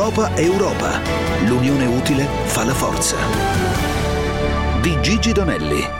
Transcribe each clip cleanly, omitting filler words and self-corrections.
Europa è Europa. L'unione utile fa la forza. Di Gigi Donelli.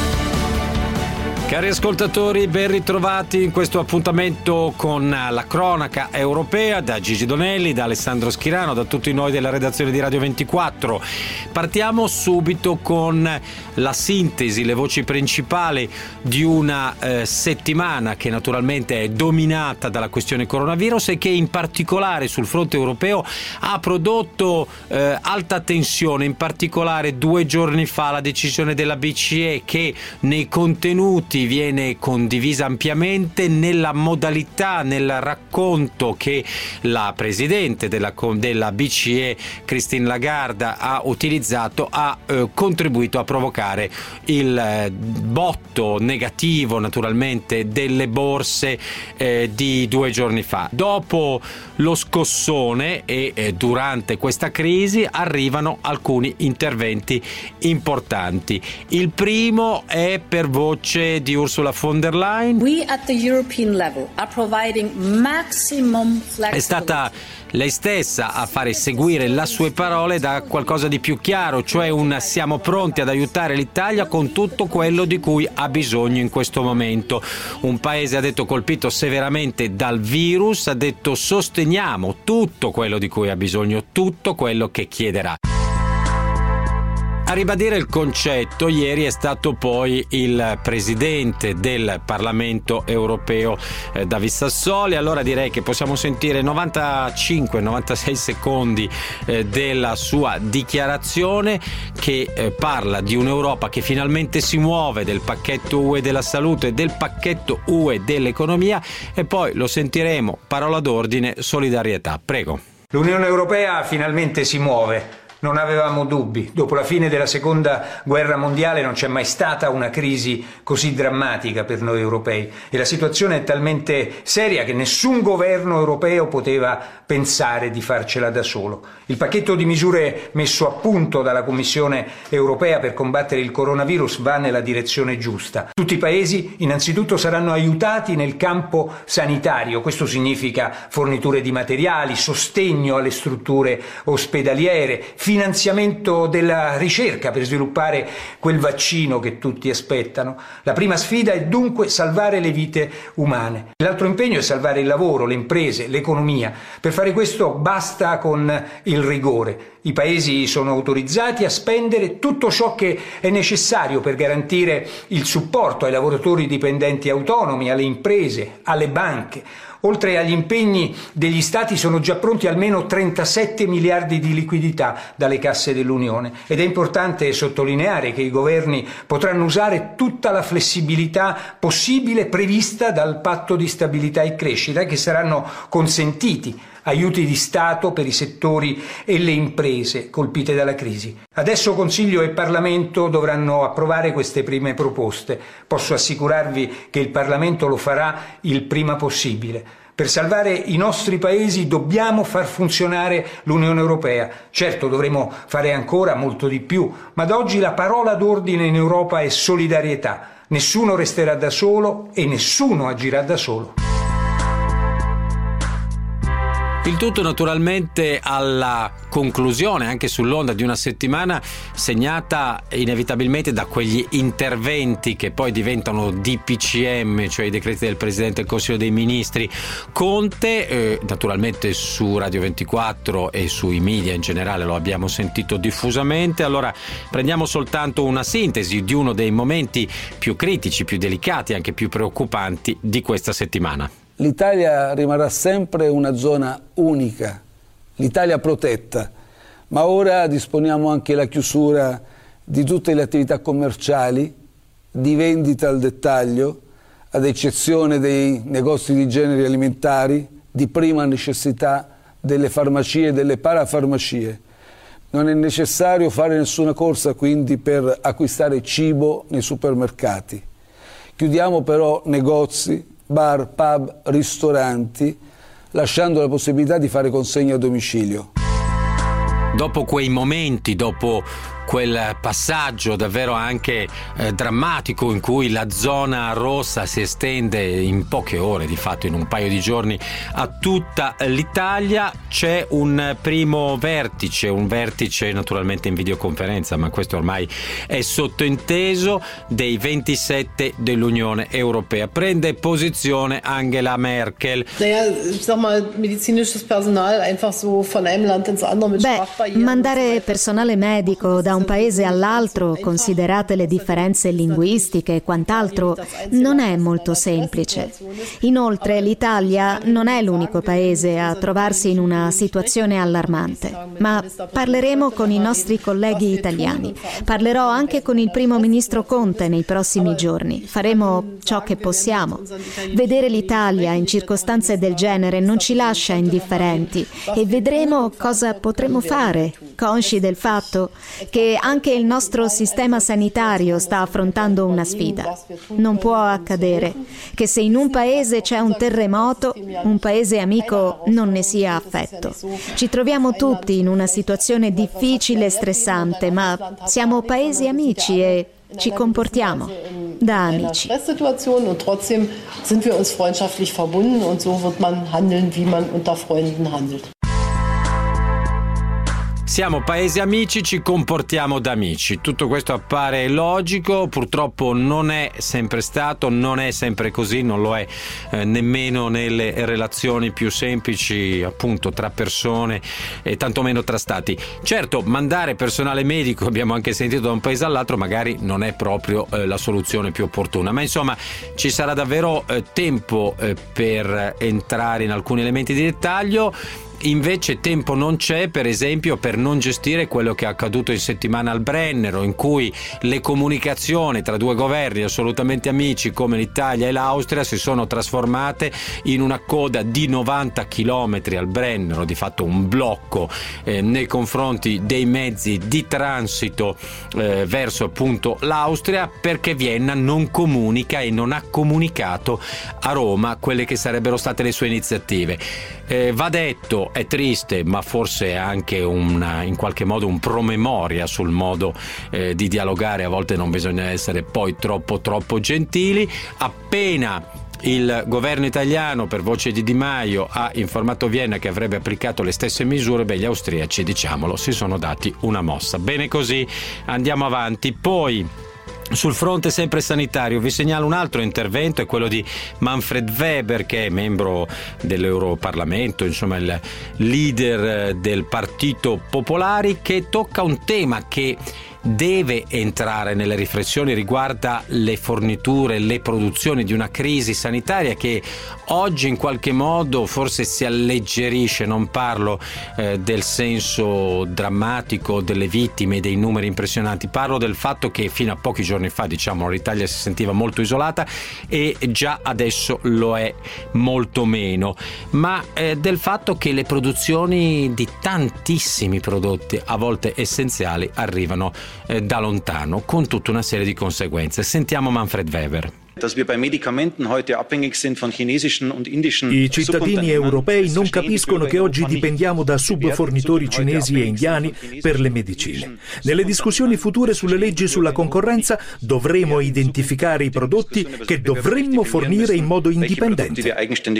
Cari ascoltatori, ben ritrovati in questo appuntamento con la cronaca europea da Gigi Donelli, da Alessandro Schirano, da tutti noi della redazione di Radio 24. Partiamo subito con la sintesi, le voci principali di una settimana che naturalmente è dominata dalla questione coronavirus e che in particolare sul fronte europeo ha prodotto alta tensione. In particolare 2 giorni fa la decisione della BCE, che nei contenuti viene condivisa ampiamente, nella modalità, nel racconto che la presidente della BCE Christine Lagarde ha utilizzato, ha contribuito a provocare il botto negativo naturalmente delle borse di 2 giorni fa. Dopo lo scossone e durante questa crisi arrivano alcuni interventi importanti. Il primo è per voce di Ursula von der Leyen. We at the European level are providing maximum flexibility. È stata lei stessa a fare seguire le sue parole da qualcosa di più chiaro, cioè siamo pronti ad aiutare l'Italia con tutto quello di cui ha bisogno in questo momento. Un paese, ha detto, colpito severamente dal virus, ha detto sosteniamo tutto quello di cui ha bisogno, tutto quello che chiederà. A ribadire il concetto ieri è stato poi il presidente del Parlamento europeo David Sassoli. Allora direi che possiamo sentire 95-96 secondi della sua dichiarazione, che parla di un'Europa che finalmente si muove, del pacchetto UE della salute, del pacchetto UE dell'economia, e poi lo sentiremo, parola d'ordine, solidarietà. Prego. L'Unione Europea finalmente si muove. Non avevamo dubbi. Dopo la fine della Seconda Guerra Mondiale non c'è mai stata una crisi così drammatica per noi europei, e la situazione è talmente seria che nessun governo europeo poteva pensare di farcela da solo. Il pacchetto di misure messo a punto dalla Commissione europea per combattere il coronavirus va nella direzione giusta. Tutti i paesi innanzitutto saranno aiutati nel campo sanitario. Questo significa forniture di materiali, sostegno alle strutture ospedaliere, finanziamento della ricerca per sviluppare quel vaccino che tutti aspettano. La prima sfida è dunque salvare le vite umane. L'altro impegno è salvare il lavoro, le imprese, l'economia. Per fare questo basta con il rigore. I paesi sono autorizzati a spendere tutto ciò che è necessario per garantire il supporto ai lavoratori dipendenti autonomi, alle imprese, alle banche. Oltre agli impegni degli Stati sono già pronti almeno 37 miliardi di liquidità dalle casse dell'Unione, ed è importante sottolineare che i governi potranno usare tutta la flessibilità possibile prevista dal Patto di stabilità e crescita, che saranno consentiti aiuti di Stato per i settori e le imprese colpite dalla crisi. Adesso Consiglio e Parlamento dovranno approvare queste prime proposte. Posso assicurarvi che il Parlamento lo farà il prima possibile. Per salvare i nostri paesi dobbiamo far funzionare l'Unione Europea. Certo, dovremo fare ancora molto di più, ma da oggi la parola d'ordine in Europa è solidarietà. Nessuno resterà da solo e nessuno agirà da solo. Il tutto naturalmente alla conclusione, anche sull'onda di una settimana segnata inevitabilmente da quegli interventi che poi diventano DPCM, cioè i decreti del Presidente del Consiglio dei Ministri. Conte, naturalmente su Radio 24 e sui media in generale lo abbiamo sentito diffusamente. Allora prendiamo soltanto una sintesi di uno dei momenti più critici, più delicati, anche più preoccupanti di questa settimana. L'Italia rimarrà sempre una zona unica, l'Italia protetta, ma ora disponiamo anche la chiusura di tutte le attività commerciali, di vendita al dettaglio, ad eccezione dei negozi di generi alimentari, di prima necessità, delle farmacie e delle parafarmacie. Non è necessario fare nessuna corsa quindi per acquistare cibo nei supermercati. Chiudiamo però negozi, bar, pub, ristoranti, lasciando la possibilità di fare consegne a domicilio. Dopo quei momenti, dopo quel passaggio davvero anche drammatico in cui la zona rossa si estende in poche ore, di fatto in un paio di giorni, a tutta l'Italia. C'è un primo vertice, un vertice naturalmente in videoconferenza, ma questo ormai è sottointeso, dei 27 dell'Unione Europea. Prende posizione Angela Merkel. Mandare personale medico da un paese all'altro, considerate le differenze linguistiche e quant'altro, non è molto semplice. Inoltre l'Italia non è l'unico paese a trovarsi in una situazione allarmante, ma parleremo con i nostri colleghi italiani. Parlerò anche con il primo ministro Conte nei prossimi giorni. Faremo ciò che possiamo. Vedere l'Italia in circostanze del genere non ci lascia indifferenti e vedremo cosa potremo fare, consci del fatto che anche il nostro sistema sanitario sta affrontando una sfida. Non può accadere che se in un paese c'è un terremoto, un paese amico non ne sia affetto. Ci troviamo tutti in una situazione difficile e stressante, ma siamo paesi amici e ci comportiamo da amici. Und trotzdem sind wir uns freundschaftlich verbunden und so wird man handeln, wie man unter Freunden handelt. Siamo paesi amici, ci comportiamo da amici. Tutto questo appare logico, purtroppo non è sempre stato, non è sempre così, non lo è nemmeno nelle relazioni più semplici, appunto, tra persone e tantomeno tra stati. Certo, mandare personale medico, abbiamo anche sentito, da un paese all'altro magari non è proprio la soluzione più opportuna, ma insomma ci sarà davvero tempo per entrare in alcuni elementi di dettaglio. Invece tempo non c'è, per esempio, per non gestire quello che è accaduto in settimana al Brennero, in cui le comunicazioni tra due governi assolutamente amici come l'Italia e l'Austria si sono trasformate in una coda di 90 chilometri al Brennero, di fatto un blocco nei confronti dei mezzi di transito verso appunto l'Austria, perché Vienna non comunica e non ha comunicato a Roma quelle che sarebbero state le sue iniziative. Va detto, è triste, ma forse è anche in qualche modo un promemoria sul modo di dialogare. A volte non bisogna essere poi troppo gentili. Appena il governo italiano, per voce di Di Maio, ha informato Vienna che avrebbe applicato le stesse misure, gli austriaci, diciamolo, si sono dati una mossa. Bene così, andiamo avanti. Poi, sul fronte sempre sanitario vi segnalo un altro intervento, è quello di Manfred Weber, che è membro dell'Europarlamento, insomma il leader del Partito Popolare, che tocca un tema che deve entrare nelle riflessioni, riguarda le forniture, le produzioni di una crisi sanitaria che oggi in qualche modo forse si alleggerisce. Non parlo del senso drammatico delle vittime, dei numeri impressionanti, parlo del fatto che fino a pochi giorni fa, diciamo, l'Italia si sentiva molto isolata e già adesso lo è molto meno, ma del fatto che le produzioni di tantissimi prodotti, a volte essenziali, arrivano da lontano, con tutta una serie di conseguenze. Sentiamo Manfred Weber. I cittadini europei non capiscono che oggi dipendiamo da subfornitori cinesi e indiani per le medicine. Nelle discussioni future sulle leggi sulla concorrenza dovremo identificare i prodotti che dovremmo fornire in modo indipendente.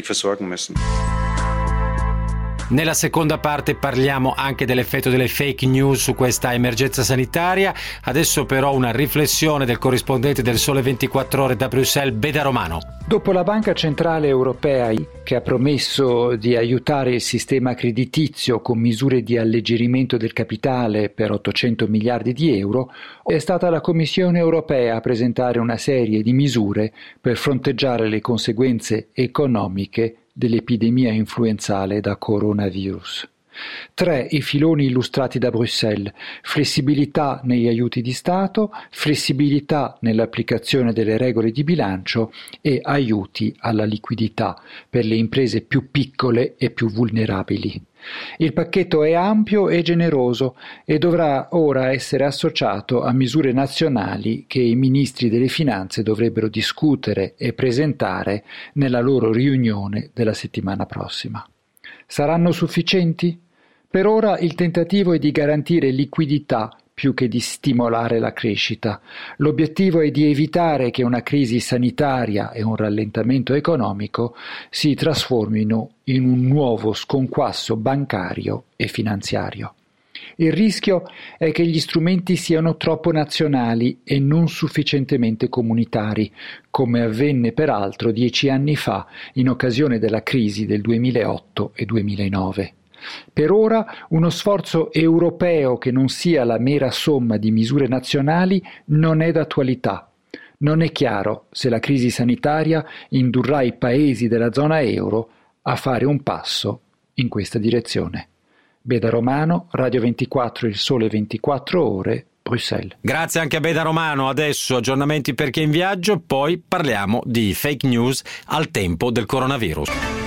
Nella seconda parte parliamo anche dell'effetto delle fake news su questa emergenza sanitaria. Adesso però una riflessione del corrispondente del Sole 24 Ore da Bruxelles, Beda Romano. Dopo la Banca Centrale Europea, che ha promesso di aiutare il sistema creditizio con misure di alleggerimento del capitale per 800 miliardi di euro, è stata la Commissione Europea a presentare una serie di misure per fronteggiare le conseguenze economiche dell'epidemia influenzale da coronavirus. 3 i filoni illustrati da Bruxelles: flessibilità negli aiuti di Stato, flessibilità nell'applicazione delle regole di bilancio e aiuti alla liquidità per le imprese più piccole e più vulnerabili. Il pacchetto è ampio e generoso e dovrà ora essere associato a misure nazionali che i ministri delle finanze dovrebbero discutere e presentare nella loro riunione della settimana prossima. Saranno sufficienti? Per ora il tentativo è di garantire liquidità più che di stimolare la crescita. L'obiettivo è di evitare che una crisi sanitaria e un rallentamento economico si trasformino in un nuovo sconquasso bancario e finanziario. Il rischio è che gli strumenti siano troppo nazionali e non sufficientemente comunitari, come avvenne peraltro 10 anni fa in occasione della crisi del 2008 e 2009. Per ora uno sforzo europeo che non sia la mera somma di misure nazionali non è d'attualità. Non è chiaro se la crisi sanitaria indurrà i paesi della zona euro a fare un passo in questa direzione. Beda Romano, Radio 24, Il Sole 24 Ore, Bruxelles. Grazie anche a Beda Romano. Adesso aggiornamenti per chi è in viaggio, poi parliamo di fake news al tempo del coronavirus.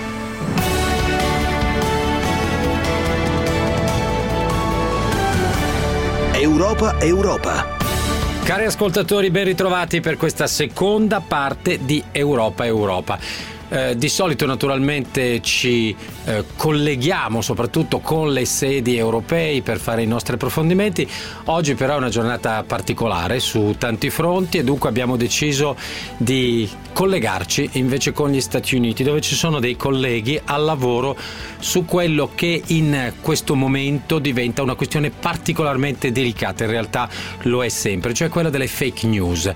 Europa. Cari ascoltatori, ben ritrovati per questa seconda parte di Europa. Di solito naturalmente ci colleghiamo soprattutto con le sedi europee per fare i nostri approfondimenti. Oggi però è una giornata particolare su tanti fronti e dunque abbiamo deciso di collegarci invece con gli Stati Uniti, dove ci sono dei colleghi al lavoro su quello che in questo momento diventa una questione particolarmente delicata, in realtà lo è sempre, cioè quella delle fake news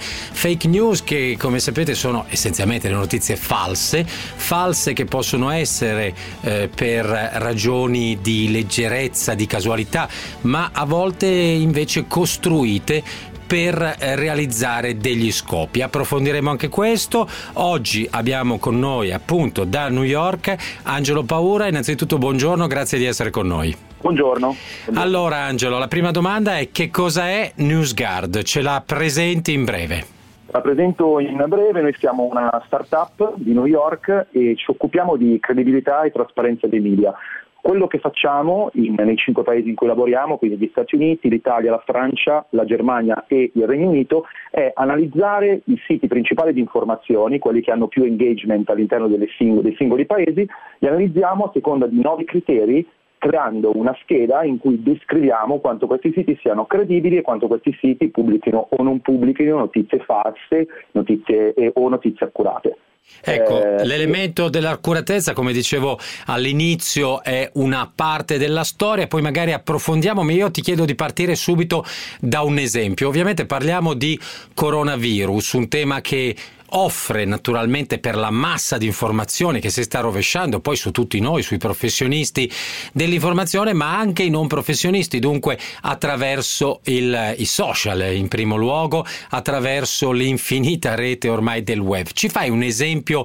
che, come sapete, sono essenzialmente le notizie false che possono essere per ragioni di leggerezza, di casualità, ma a volte invece costruite per realizzare degli scopi. Approfondiremo anche questo. Oggi abbiamo con noi, appunto, da New York, Angelo Paura. Innanzitutto buongiorno, grazie di essere con noi. Buongiorno. Allora Angelo, la prima domanda è: che cosa è NewsGuard? Ce la presenti in breve? La presento in breve. Noi siamo una startup di New York e ci occupiamo di credibilità e trasparenza dei media. Quello che facciamo nei 5 paesi in cui lavoriamo, quindi gli Stati Uniti, l'Italia, la Francia, la Germania e il Regno Unito, è analizzare i siti principali di informazioni, quelli che hanno più engagement all'interno dei singoli paesi, li analizziamo a seconda di 9 criteri, creando una scheda in cui descriviamo quanto questi siti siano credibili e quanto questi siti pubblichino o non pubblichino notizie false, notizie accurate. Ecco, l'elemento dell'accuratezza, come dicevo all'inizio, è una parte della storia, poi magari approfondiamo, ma io ti chiedo di partire subito da un esempio. Ovviamente parliamo di coronavirus, un tema che offre naturalmente, per la massa di informazioni che si sta rovesciando poi su tutti noi, sui professionisti dell'informazione, ma anche i non professionisti, dunque attraverso i social in primo luogo, attraverso l'infinita rete ormai del web. Ci fai un esempio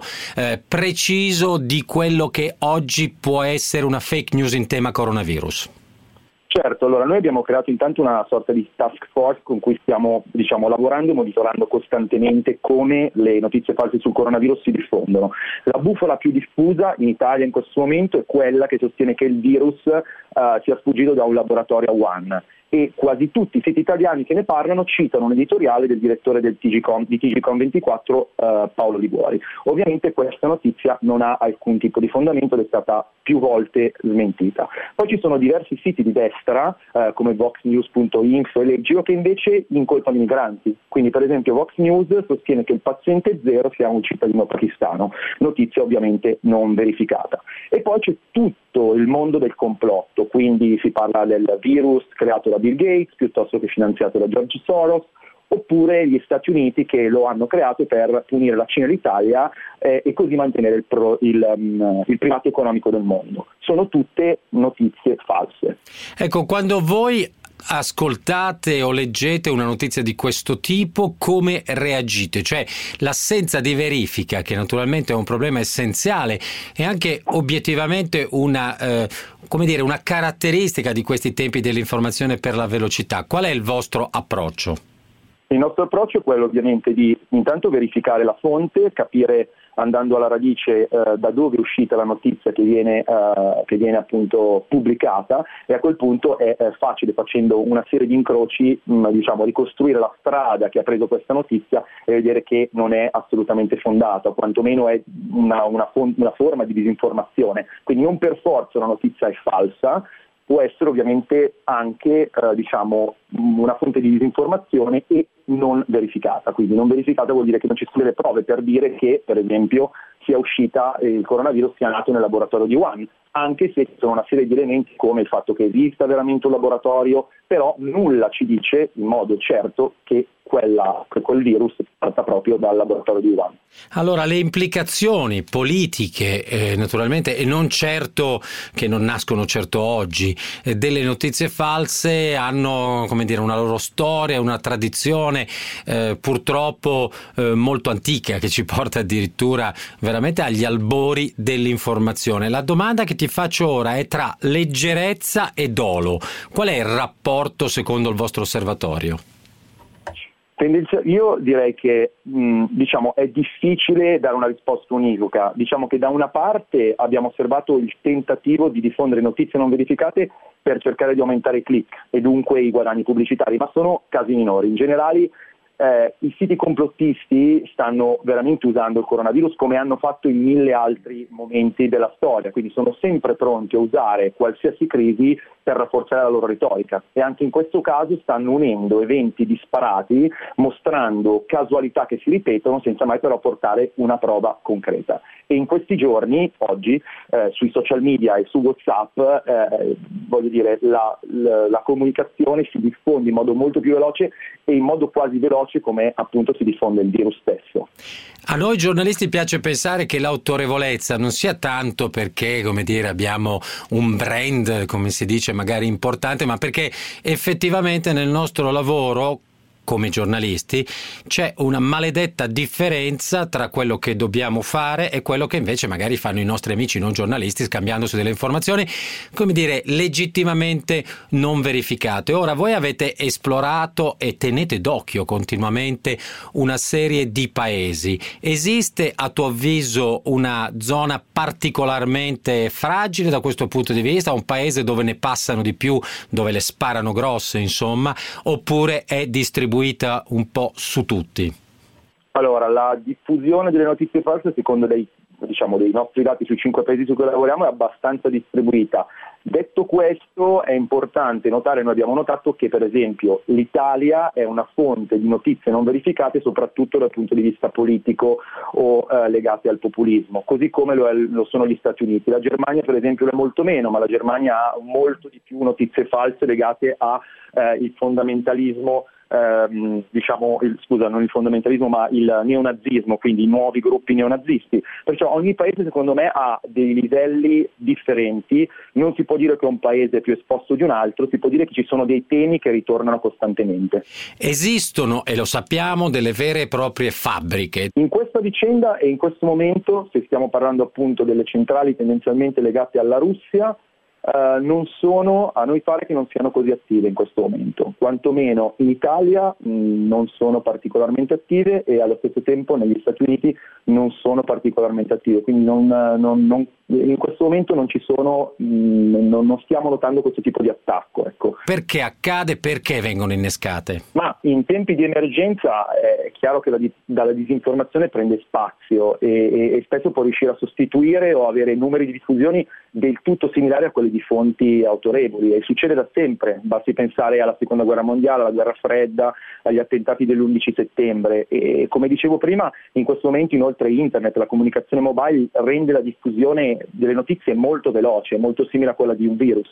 preciso di quello che oggi può essere una fake news in tema coronavirus? Certo, allora noi abbiamo creato intanto una sorta di task force con cui stiamo lavorando e monitorando costantemente come le notizie false sul coronavirus si diffondono. La bufala più diffusa in Italia in questo momento è quella che sostiene che il virus sia sfuggito da un laboratorio a Wuhan, e quasi tutti i siti italiani che ne parlano citano un editoriale del direttore di TGCOM 24, Paolo Liguori. Ovviamente questa notizia non ha alcun tipo di fondamento ed è stata più volte smentita. Poi ci sono diversi siti di destra come voxnews.info e Leggio che invece incolpano i migranti. Quindi per esempio Vox News sostiene che il paziente zero sia un cittadino pakistano, notizia ovviamente non verificata. E poi c'è tutto il mondo del complotto, quindi si parla del virus creato da Bill Gates piuttosto che finanziato da George Soros, oppure gli Stati Uniti che lo hanno creato per punire la Cina e l'Italia e così mantenere il primato economico del mondo. Sono tutte notizie false. Ecco, quando voi ascoltate o leggete una notizia di questo tipo, come reagite? Cioè l'assenza di verifica, che naturalmente è un problema essenziale e anche obiettivamente una caratteristica di questi tempi dell'informazione per la velocità. Qual è il vostro approccio? Il nostro approccio è quello ovviamente di intanto verificare la fonte, capire andando alla radice da dove è uscita la notizia che viene appunto pubblicata, e a quel punto è facile, facendo una serie di incroci, ricostruire la strada che ha preso questa notizia e vedere che non è assolutamente fondata, o quantomeno è una forma di disinformazione. Quindi non per forza una notizia è falsa, può essere ovviamente anche una fonte di disinformazione e non verificata. Quindi non verificata vuol dire che non ci sono delle prove per dire che, per esempio, sia uscita il coronavirus sia nato nel laboratorio di Wuhan, anche se ci sono una serie di elementi come il fatto che esista veramente un laboratorio, però nulla ci dice in modo certo che quel virus parta proprio dal laboratorio di Wuhan. Allora, le implicazioni politiche, naturalmente, e non certo che non nascono certo oggi, delle notizie false hanno, come dire, una loro storia, una tradizione purtroppo molto antica, che ci porta addirittura veramente agli albori dell'informazione. La domanda che ti faccio ora è tra leggerezza e dolo. Qual è il rapporto secondo il vostro osservatorio? Io direi che è difficile dare una risposta univoca. Diciamo che da una parte abbiamo osservato il tentativo di diffondere notizie non verificate per cercare di aumentare i click e dunque i guadagni pubblicitari, ma sono casi minori. In generale i siti complottisti stanno veramente usando il coronavirus come hanno fatto in 1000 altri momenti della storia, quindi sono sempre pronti a usare qualsiasi crisi per rafforzare la loro retorica, e anche in questo caso stanno unendo eventi disparati, mostrando casualità che si ripetono senza mai però portare una prova concreta. E in questi giorni, oggi, sui social media e su WhatsApp, la comunicazione si diffonde in modo molto più veloce e in modo quasi veloce come appunto si diffonde il virus stesso. A noi giornalisti piace pensare che l'autorevolezza non sia tanto perché, come dire, abbiamo un brand, come si dice, magari importante, ma perché effettivamente nel nostro lavoro come giornalisti c'è una maledetta differenza tra quello che dobbiamo fare e quello che invece magari fanno i nostri amici non giornalisti, scambiandosi delle informazioni, come dire, legittimamente non verificate. Ora voi avete esplorato e tenete d'occhio continuamente una serie di paesi. Esiste a tuo avviso una zona particolarmente fragile da questo punto di vista, un paese dove ne passano di più, dove le sparano grosse, insomma, oppure è distribuita un po' su tutti? Allora, la diffusione delle notizie false, secondo dei nostri dati sui 5 paesi su cui lavoriamo, è abbastanza distribuita. Detto questo, è importante notare, noi abbiamo notato che per esempio l'Italia è una fonte di notizie non verificate soprattutto dal punto di vista politico o legate al populismo, così come lo sono gli Stati Uniti. La Germania per esempio è molto meno, ma la Germania ha molto di più notizie false legate a il fondamentalismo, non il fondamentalismo ma il neonazismo, quindi i nuovi gruppi neonazisti. Perciò ogni paese secondo me ha dei livelli differenti, non si può dire che un paese è più esposto di un altro, si può dire che ci sono dei temi che ritornano costantemente. Esistono, e lo sappiamo, delle vere e proprie fabbriche. In questa vicenda e in questo momento, se stiamo parlando appunto delle centrali tendenzialmente legate alla Russia, non sono, a noi pare che non siano così attive in questo momento, quantomeno in Italia non sono particolarmente attive e allo stesso tempo negli Stati Uniti non sono particolarmente attive, quindi in questo momento non ci sono, non stiamo notando questo tipo di attacco. Ecco. Perché accade? Perché vengono innescate? Ma in tempi di emergenza è chiaro che dalla disinformazione prende spazio e spesso può riuscire a sostituire o avere numeri di diffusioni del tutto similari a quelli di fonti autorevoli, e succede da sempre, basti pensare alla seconda guerra mondiale, alla guerra fredda, agli attentati dell'11 settembre e come dicevo prima, in questo momento inoltre internet, la comunicazione mobile rende la diffusione delle notizie molto veloce, molto simile a quella di un virus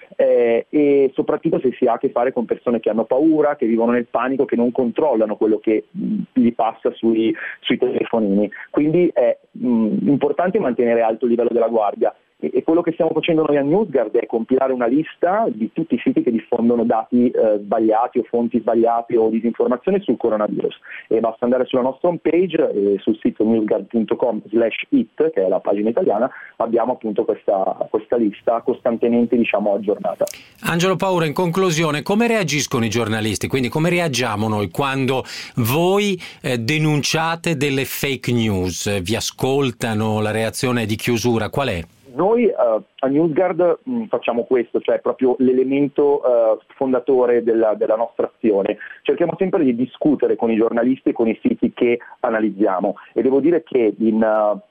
e soprattutto se si ha a che fare con persone che hanno paura, che vivono nel panico, che non controllano quello che gli passa sui telefonini, quindi è importante mantenere alto il livello della guardia. E quello che stiamo facendo noi a NewsGuard è compilare una lista di tutti i siti che diffondono dati sbagliati o fonti sbagliate o disinformazione sul coronavirus, e basta andare sulla nostra homepage sul sito newsguard.com/it, che è la pagina italiana, abbiamo appunto questa lista costantemente aggiornata. Angelo Paura, in conclusione, come reagiscono i giornalisti? Quindi come reagiamo noi quando voi denunciate delle fake news? Vi ascoltano? La reazione di chiusura qual è? Noi a NewsGuard facciamo questo, cioè proprio l'elemento fondatore della nostra azione. Cerchiamo sempre di discutere con i giornalisti e con i siti che analizziamo, e devo dire che in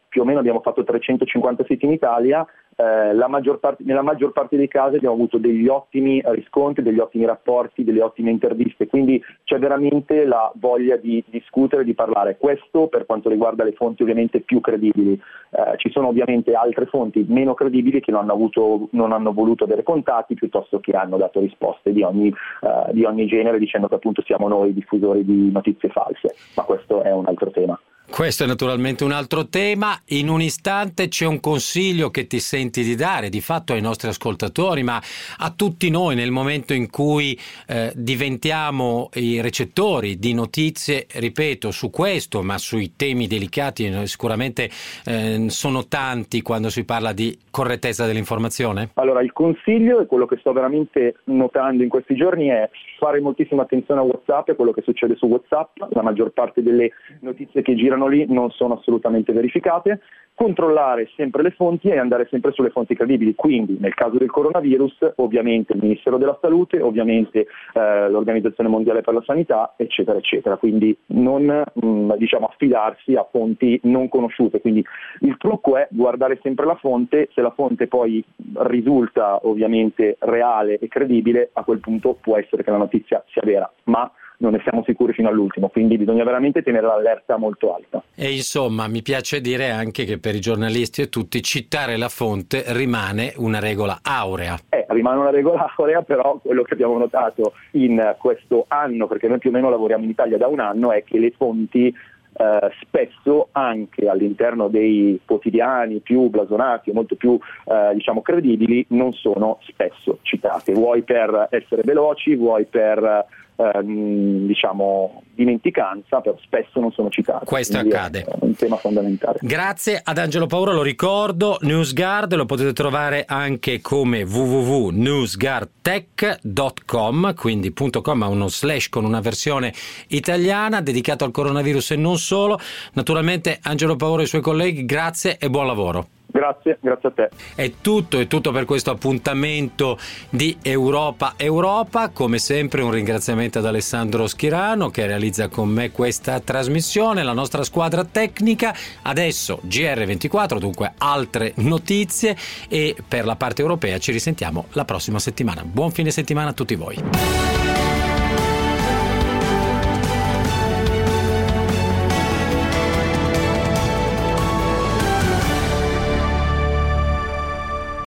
più o meno abbiamo fatto 350 siti in Italia, nella maggior parte dei casi abbiamo avuto degli ottimi riscontri, degli ottimi rapporti, delle ottime interviste, quindi c'è veramente la voglia di discutere, di parlare. Questo per quanto riguarda le fonti ovviamente più credibili. Ci sono ovviamente altre fonti meno credibili che non hanno voluto avere contatti, piuttosto che hanno dato risposte di ogni genere, dicendo che appunto siamo noi diffusori di notizie false, ma questo è un altro tema. Questo è naturalmente un altro tema. In un istante c'è un consiglio che ti senti di dare, di fatto ai nostri ascoltatori, ma a tutti noi nel momento in cui diventiamo i recettori di notizie, ripeto, su questo, ma sui temi delicati sicuramente sono tanti quando si parla di correttezza dell'informazione? Allora, il consiglio, e quello che sto veramente notando in questi giorni, è fare moltissima attenzione a WhatsApp e a quello che succede su WhatsApp. La maggior parte delle notizie che girano lì non sono assolutamente verificate, controllare sempre le fonti e andare sempre sulle fonti credibili, quindi nel caso del coronavirus ovviamente il Ministero della Salute, ovviamente l'Organizzazione Mondiale per la Sanità, eccetera eccetera, quindi non affidarsi a fonti non conosciute, quindi il trucco è guardare sempre la fonte, se la fonte poi risulta ovviamente reale e credibile, a quel punto può essere che la notizia sia vera, ma non ne siamo sicuri fino all'ultimo, quindi bisogna veramente tenere l'allerta molto alta. E insomma, mi piace dire anche che per i giornalisti e tutti citare la fonte rimane una regola aurea. Rimane una regola aurea, però quello che abbiamo notato in questo anno, perché noi più o meno lavoriamo in Italia da un anno, è che le fonti spesso anche all'interno dei quotidiani più blasonati o molto più credibili non sono spesso citate, vuoi per essere veloci, vuoi per dimenticanza, però spesso non sono citate. Questo accade. È un tema fondamentale. Grazie ad Angelo Paura, lo ricordo, NewsGuard lo potete trovare anche come www.newsguardtech.com, quindi .com ha uno slash con una versione italiana dedicato al coronavirus e non solo. Naturalmente Angelo Paura e i suoi colleghi, grazie e buon lavoro. Grazie a te. È tutto per questo appuntamento di Europa. Come sempre un ringraziamento ad Alessandro Schirano che realizza con me questa trasmissione, la nostra squadra tecnica. Adesso GR24, dunque altre notizie, e per la parte europea ci risentiamo la prossima settimana. Buon fine settimana a tutti voi.